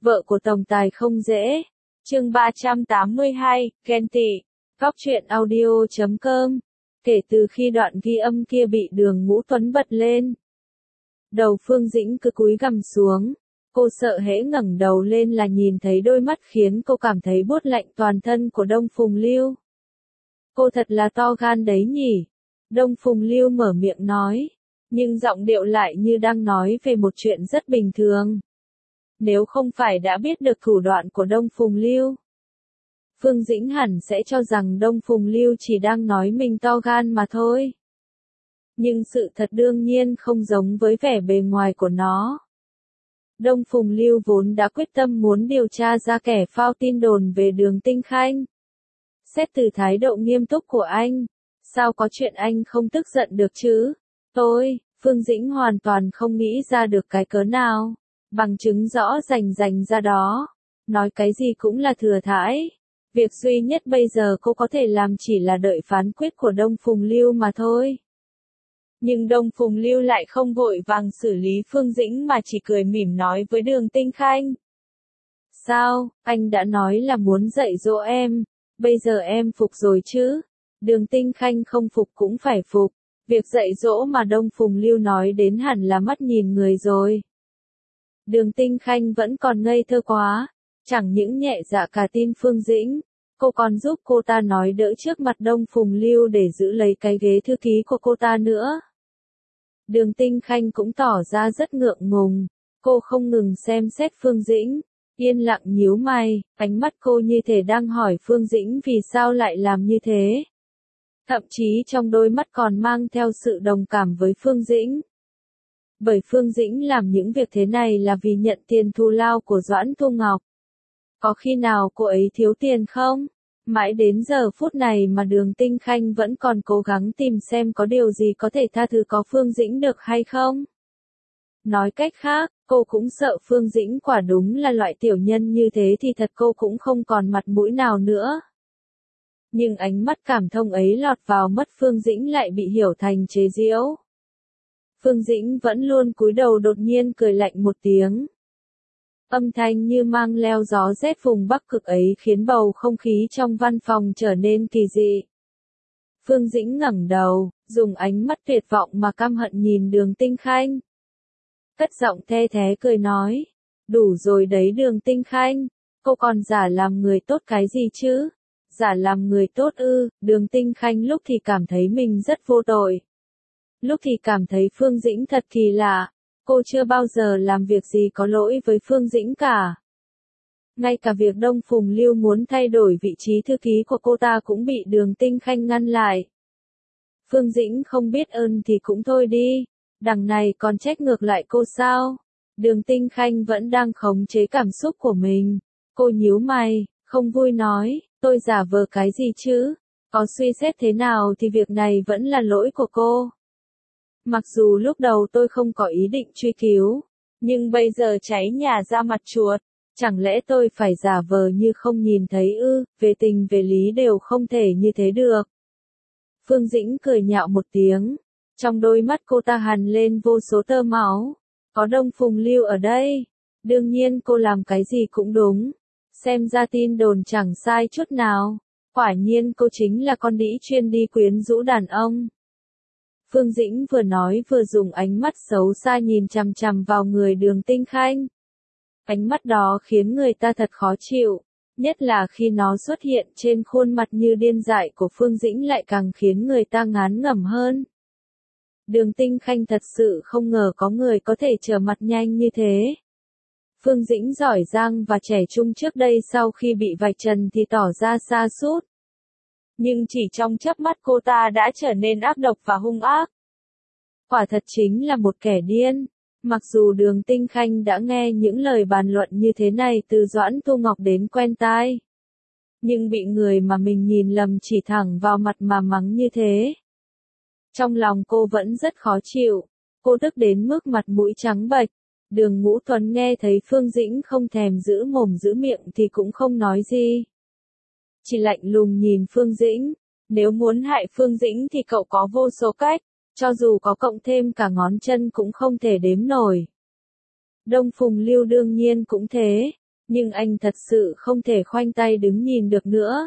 Vợ của tổng tài không dễ. Chương 382, ghen tị. Góc truyện audio.com. Kể từ khi đoạn ghi âm kia bị Đường Ngũ Tuấn bật lên, đầu Phương Dĩnh cứ cúi gằm xuống. Cô sợ hễ ngẩng đầu lên là nhìn thấy đôi mắt khiến cô cảm thấy buốt lạnh toàn thân của Đông Phùng Lưu. Cô thật là to gan đấy nhỉ. Đông Phùng Lưu mở miệng nói, nhưng giọng điệu lại như đang nói về một chuyện rất bình thường. Nếu không phải đã biết được thủ đoạn của Đông Phùng Lưu, Phương Dĩnh hẳn sẽ cho rằng Đông Phùng Lưu chỉ đang nói mình to gan mà thôi. Nhưng sự thật đương nhiên không giống với vẻ bề ngoài của nó. Đông Phùng Lưu vốn đã quyết tâm muốn điều tra ra kẻ phao tin đồn về Đường Tinh Khanh. Xét từ thái độ nghiêm túc của anh, sao có chuyện anh không tức giận được chứ? Phương Dĩnh hoàn toàn không nghĩ ra được cái cớ nào. Bằng chứng rõ rành ra đó. Nói cái gì cũng là thừa thãi. Việc duy nhất bây giờ cô có thể làm chỉ là đợi phán quyết của Đông Phùng Lưu mà thôi. Nhưng Đông Phùng Lưu lại không vội vàng xử lý Phương Dĩnh mà chỉ cười mỉm nói với Đường Tinh Khanh. Sao, anh đã nói là muốn dạy dỗ em, bây giờ em phục rồi chứ? Đường Tinh Khanh không phục cũng phải phục. Việc dạy dỗ mà Đông Phùng Lưu nói đến hẳn là mắt nhìn người rồi. Đường Tinh Khanh vẫn còn ngây thơ quá, chẳng những nhẹ dạ cả tin Phương Dĩnh, cô còn giúp cô ta nói đỡ trước mặt Đông Phùng Lưu để giữ lấy cái ghế thư ký của cô ta nữa. Đường Tinh Khanh cũng tỏ ra rất ngượng ngùng, cô không ngừng xem xét Phương Dĩnh, yên lặng nhíu mày, ánh mắt cô như thể đang hỏi Phương Dĩnh vì sao lại làm như thế. Thậm chí trong đôi mắt còn mang theo sự đồng cảm với Phương Dĩnh. Bởi Phương Dĩnh làm những việc thế này là vì nhận tiền thù lao của Doãn Thu Ngọc. Có khi nào cô ấy thiếu tiền không? Mãi đến giờ phút này mà Đường Tinh Khanh vẫn còn cố gắng tìm xem có điều gì có thể tha thứ có Phương Dĩnh được hay không. Nói cách khác, cô cũng sợ Phương Dĩnh quả đúng là loại tiểu nhân như thế thì thật cô cũng không còn mặt mũi nào nữa. Nhưng ánh mắt cảm thông ấy lọt vào mắt Phương Dĩnh lại bị hiểu thành chế giễu. Phương Dĩnh vẫn luôn cúi đầu đột nhiên cười lạnh một tiếng. Âm thanh như mang leo gió rét vùng Bắc Cực ấy khiến bầu không khí trong văn phòng trở nên kỳ dị. Phương Dĩnh ngẩng đầu, dùng ánh mắt tuyệt vọng mà căm hận nhìn Đường Tinh Khanh. Cất giọng the thé cười nói, đủ rồi đấy Đường Tinh Khanh, cô còn giả làm người tốt cái gì chứ? Giả làm người tốt ư? Đường Tinh Khanh lúc thì cảm thấy mình rất vô tội. Lúc thì cảm thấy Phương Dĩnh thật kỳ lạ, cô chưa bao giờ làm việc gì có lỗi với Phương Dĩnh cả. Ngay cả việc Đông Phùng Lưu muốn thay đổi vị trí thư ký của cô ta cũng bị Đường Tinh Khanh ngăn lại. Phương Dĩnh không biết ơn thì cũng thôi đi, đằng này còn trách ngược lại cô sao? Đường Tinh Khanh vẫn đang khống chế cảm xúc của mình. Cô nhíu mày, không vui nói, tôi giả vờ cái gì chứ? Có suy xét thế nào thì việc này vẫn là lỗi của cô. Mặc dù lúc đầu tôi không có ý định truy cứu, nhưng bây giờ cháy nhà ra mặt chuột, chẳng lẽ tôi phải giả vờ như không nhìn thấy ư? Về tình về lý đều không thể như thế được. Phương Dĩnh cười nhạo một tiếng, trong đôi mắt cô ta hằn lên vô số tơ máu. Có Đông Phùng Lưu ở đây, đương nhiên cô làm cái gì cũng đúng. Xem ra tin đồn chẳng sai chút nào, quả nhiên cô chính là con đĩ chuyên đi quyến rũ đàn ông. Phương Dĩnh vừa nói vừa dùng ánh mắt xấu xa nhìn chằm chằm vào người Đường Tinh Khanh. Ánh mắt đó khiến người ta thật khó chịu, nhất là khi nó xuất hiện trên khuôn mặt như điên dại của Phương Dĩnh lại càng khiến người ta ngán ngẩm hơn. Đường Tinh Khanh thật sự không ngờ có người có thể trở mặt nhanh như thế. Phương Dĩnh giỏi giang và trẻ trung trước đây sau khi bị vạch trần thì tỏ ra sa sút. Nhưng chỉ trong chớp mắt cô ta đã trở nên ác độc và hung ác. Quả thật chính là một kẻ điên. Mặc dù Đường Tinh Khanh đã nghe những lời bàn luận như thế này từ Doãn Thu Ngọc đến quen tai. Nhưng bị người mà mình nhìn lầm chỉ thẳng vào mặt mà mắng như thế. Trong lòng cô vẫn rất khó chịu. Cô tức đến mức mặt mũi trắng bệch. Đường Ngũ Tuấn nghe thấy Phương Dĩnh không thèm giữ mồm giữ miệng thì cũng không nói gì. Chỉ lạnh lùng nhìn Phương Dĩnh, nếu muốn hại Phương Dĩnh thì cậu có vô số cách, cho dù có cộng thêm cả ngón chân cũng không thể đếm nổi. Đông Phùng Lưu đương nhiên cũng thế, Nhưng anh thật sự không thể khoanh tay đứng nhìn được nữa.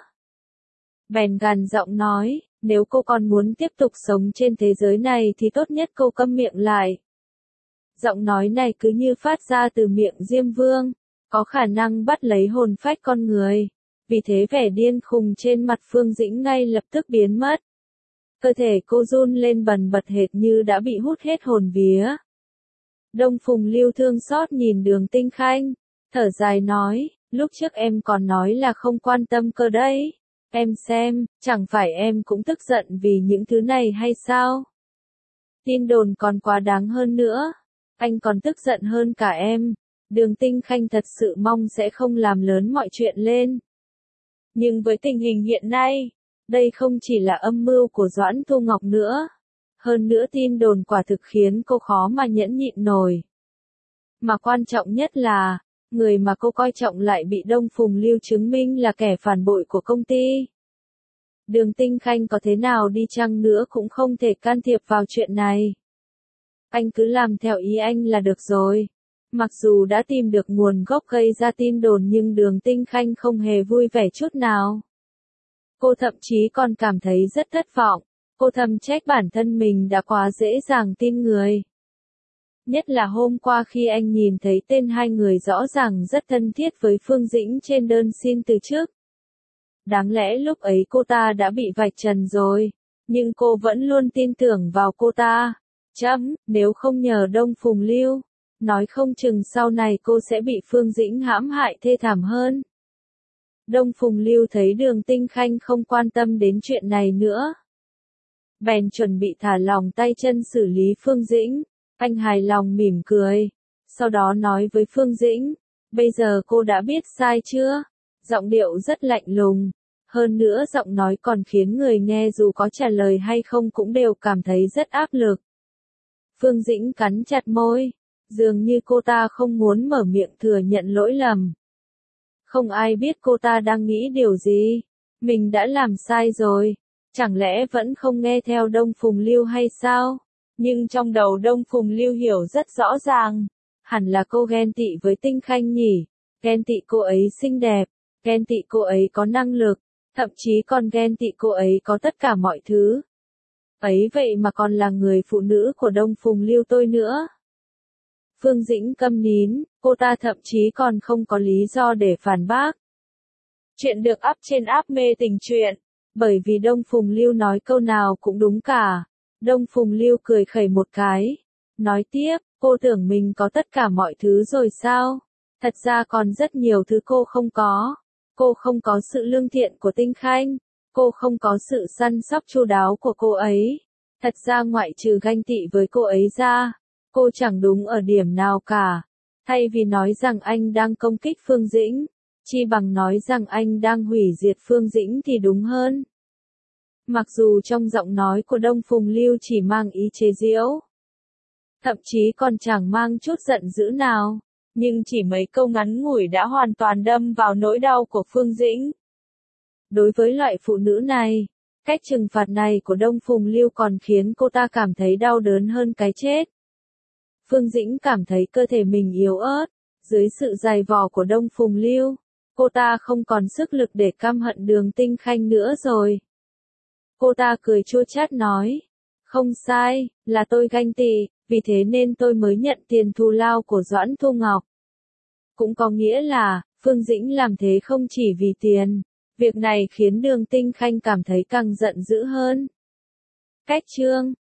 Bèn gằn giọng nói, nếu cô còn muốn tiếp tục sống trên thế giới này thì tốt nhất cô câm miệng lại. Giọng nói này cứ như phát ra từ miệng Diêm Vương, có khả năng bắt lấy hồn phách con người. Vì thế vẻ điên khùng trên mặt Phương Dĩnh ngay lập tức biến mất. Cơ thể cô run lên bần bật hệt như đã bị hút hết hồn vía. Đông Phùng Lưu thương xót nhìn Đường Tinh Khanh, thở dài nói, lúc trước em còn nói là không quan tâm cơ đấy. Em xem, chẳng phải em cũng tức giận vì những thứ này hay sao? Tin đồn còn quá đáng hơn nữa. Anh còn tức giận hơn cả em. Đường Tinh Khanh thật sự mong sẽ không làm lớn mọi chuyện lên. Nhưng với tình hình hiện nay, đây không chỉ là âm mưu của Doãn Thu Ngọc nữa. Hơn nữa tin đồn quả thực khiến cô khó mà nhẫn nhịn nổi. Mà quan trọng nhất là, người mà cô coi trọng lại bị Đông Phùng Lưu chứng minh là kẻ phản bội của công ty. Đường Tinh Khanh có thế nào đi chăng nữa cũng không thể can thiệp vào chuyện này. Anh cứ làm theo ý anh là được rồi. Mặc dù đã tìm được nguồn gốc gây ra tin đồn nhưng Đường Tinh Khanh không hề vui vẻ chút nào. Cô thậm chí còn cảm thấy rất thất vọng. Cô thầm trách bản thân mình đã quá dễ dàng tin người. Nhất là hôm qua khi anh nhìn thấy tên hai người rõ ràng rất thân thiết với Phương Dĩnh trên đơn xin từ chức. Đáng lẽ lúc ấy cô ta đã bị vạch trần rồi, nhưng cô vẫn luôn tin tưởng vào cô ta. Nếu không nhờ Đông Phùng Lưu, nói không chừng sau này cô sẽ bị Phương Dĩnh hãm hại thê thảm hơn. Đông Phùng Lưu thấy Đường Tinh Khanh không quan tâm đến chuyện này nữa. Bèn chuẩn bị thả lỏng tay chân xử lý Phương Dĩnh. Anh hài lòng mỉm cười. Sau đó nói với Phương Dĩnh, bây giờ cô đã biết sai chưa? Giọng điệu rất lạnh lùng. Hơn nữa giọng nói còn khiến người nghe dù có trả lời hay không cũng đều cảm thấy rất áp lực. Phương Dĩnh cắn chặt môi. Dường như cô ta không muốn mở miệng thừa nhận lỗi lầm. Không ai biết cô ta đang nghĩ điều gì. Mình đã làm sai rồi. Chẳng lẽ vẫn không nghe theo Đông Phùng Lưu hay sao? Nhưng trong đầu Đông Phùng Lưu hiểu rất rõ ràng. Hẳn là cô ghen tị với Tinh Khanh nhỉ. Ghen tị cô ấy xinh đẹp. Ghen tị cô ấy có năng lực. Thậm chí còn ghen tị cô ấy có tất cả mọi thứ. Ấy vậy mà còn là người phụ nữ của Đông Phùng Lưu tôi nữa. Phương Dĩnh câm nín, cô ta thậm chí còn không có lý do để phản bác. Chuyện được up trên app Mê Tình Truyện. Bởi vì Đông Phùng Lưu nói câu nào cũng đúng cả. Đông Phùng Lưu cười khẩy một cái. Nói tiếp, cô tưởng mình có tất cả mọi thứ rồi sao? Thật ra còn rất nhiều thứ cô không có. Cô không có sự lương thiện của Tinh Khanh. Cô không có sự săn sóc chu đáo của cô ấy. Thật ra ngoại trừ ganh tị với cô ấy ra, cô chẳng đúng ở điểm nào cả. Thay vì nói rằng anh đang công kích Phương Dĩnh, chi bằng nói rằng anh đang hủy diệt Phương Dĩnh thì đúng hơn. Mặc dù trong giọng nói của Đông Phùng Lưu chỉ mang ý chế giễu, thậm chí còn chẳng mang chút giận dữ nào, nhưng chỉ mấy câu ngắn ngủi đã hoàn toàn đâm vào nỗi đau của Phương Dĩnh. Đối với loại phụ nữ này, cách trừng phạt này của Đông Phùng Lưu còn khiến cô ta cảm thấy đau đớn hơn cái chết. Phương Dĩnh cảm thấy cơ thể mình yếu ớt, dưới sự dày vò của Đông Phùng Lưu, cô ta không còn sức lực để căm hận Đường Tinh Khanh nữa rồi. Cô ta cười chua chát nói, không sai, là tôi ganh tị, vì thế nên tôi mới nhận tiền thù lao của Doãn Thu Ngọc. Cũng có nghĩa là, Phương Dĩnh làm thế không chỉ vì tiền. Việc này khiến Đường Tinh Khanh cảm thấy càng giận dữ hơn. Cách chương